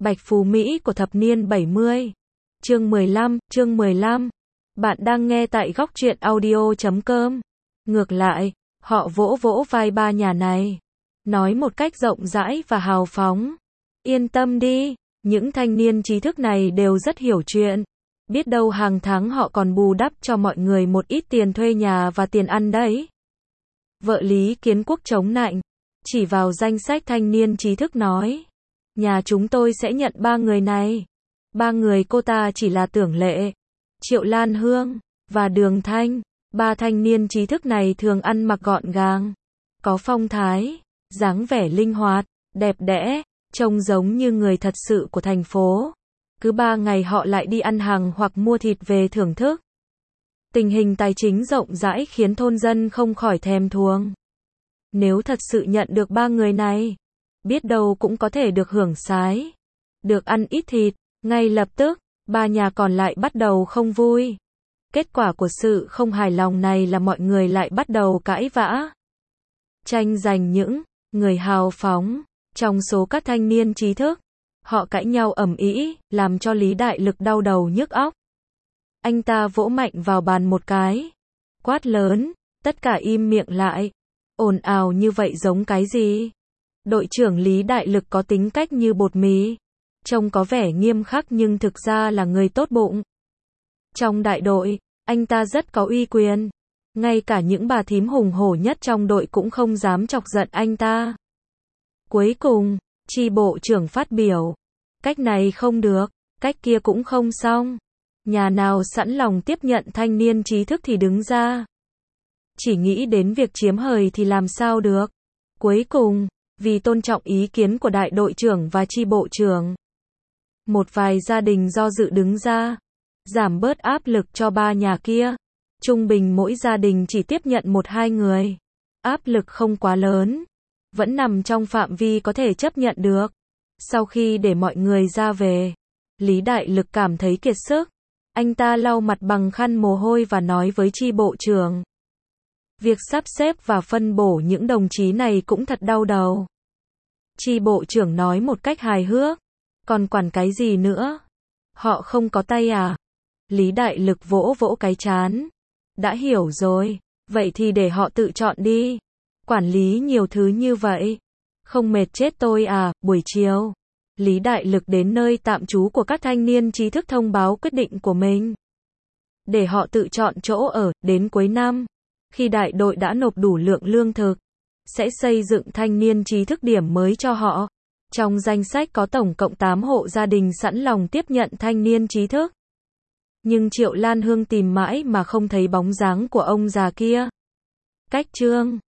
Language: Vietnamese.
Bạch Phú Mỹ của thập niên 70. Chương 15. Bạn đang nghe tại góc truyện audio.com. Ngược lại, họ vỗ vỗ vai ba nhà này, nói một cách rộng rãi và hào phóng. Yên tâm đi, những thanh niên trí thức này đều rất hiểu chuyện. Biết đâu hàng tháng họ còn bù đắp cho mọi người một ít tiền thuê nhà và tiền ăn đấy. Vợ Lý Kiến Quốc chống nạnh, chỉ vào danh sách thanh niên trí thức nói. Nhà chúng tôi sẽ nhận 3 người này. 3 người cô ta chỉ là Tưởng Lệ, Triệu Lan Hương và Đường Thanh. 3 thanh niên trí thức này thường ăn mặc gọn gàng, có phong thái, dáng vẻ linh hoạt, đẹp đẽ, trông giống như người thật sự của thành phố. Cứ 3 ngày họ lại đi ăn hàng hoặc mua thịt về thưởng thức. Tình hình tài chính rộng rãi khiến thôn dân không khỏi thèm thuồng. Nếu thật sự nhận được 3 người này, biết đâu cũng có thể được hưởng sái, được ăn ít thịt. Ngay lập tức, 3 nhà còn lại bắt đầu không vui. Kết quả của sự không hài lòng này là mọi người lại bắt đầu cãi vã, tranh giành những người hào phóng trong số các thanh niên trí thức. Họ cãi nhau ầm ĩ, làm cho Lý Đại Lực đau đầu nhức óc. Anh ta vỗ mạnh vào bàn một cái, quát lớn, tất cả im miệng lại. Ồn ào như vậy giống cái gì? Đội trưởng Lý Đại Lực có tính cách như bột mì, trông có vẻ nghiêm khắc nhưng thực ra là người tốt bụng. Trong đại đội, anh ta rất có uy quyền. Ngay cả những bà thím hùng hổ nhất trong đội cũng không dám chọc giận anh ta. Cuối cùng, chi bộ trưởng phát biểu. Cách này không được, cách kia cũng không xong. Nhà nào sẵn lòng tiếp nhận thanh niên trí thức thì đứng ra. Chỉ nghĩ đến việc chiếm hời thì làm sao được. Cuối cùng, vì tôn trọng ý kiến của đại đội trưởng và chi bộ trưởng, một vài gia đình do dự đứng ra, giảm bớt áp lực cho 3 nhà kia. Trung bình mỗi gia đình chỉ tiếp nhận 1-2 người. Áp lực không quá lớn, vẫn nằm trong phạm vi có thể chấp nhận được. Sau khi để mọi người ra về, Lý Đại Lực cảm thấy kiệt sức. Anh ta lau mặt bằng khăn mồ hôi và nói với chi bộ trưởng. Việc sắp xếp và phân bổ những đồng chí này cũng thật đau đầu. Chi bộ trưởng nói một cách hài hước. Còn quản cái gì nữa? Họ không có tay à? Lý Đại Lực vỗ vỗ cái trán. Đã hiểu rồi, vậy thì để họ tự chọn đi. Quản lý nhiều thứ như vậy, không mệt chết tôi à? Buổi chiều, Lý Đại Lực đến nơi tạm trú của các thanh niên trí thức thông báo quyết định của mình. Để họ tự chọn chỗ ở, đến cuối năm, khi đại đội đã nộp đủ lượng lương thực, sẽ xây dựng thanh niên trí thức điểm mới cho họ. Trong danh sách có tổng cộng 8 hộ gia đình sẵn lòng tiếp nhận thanh niên trí thức. Nhưng Triệu Lan Hương tìm mãi mà không thấy bóng dáng của ông già kia. Cách chương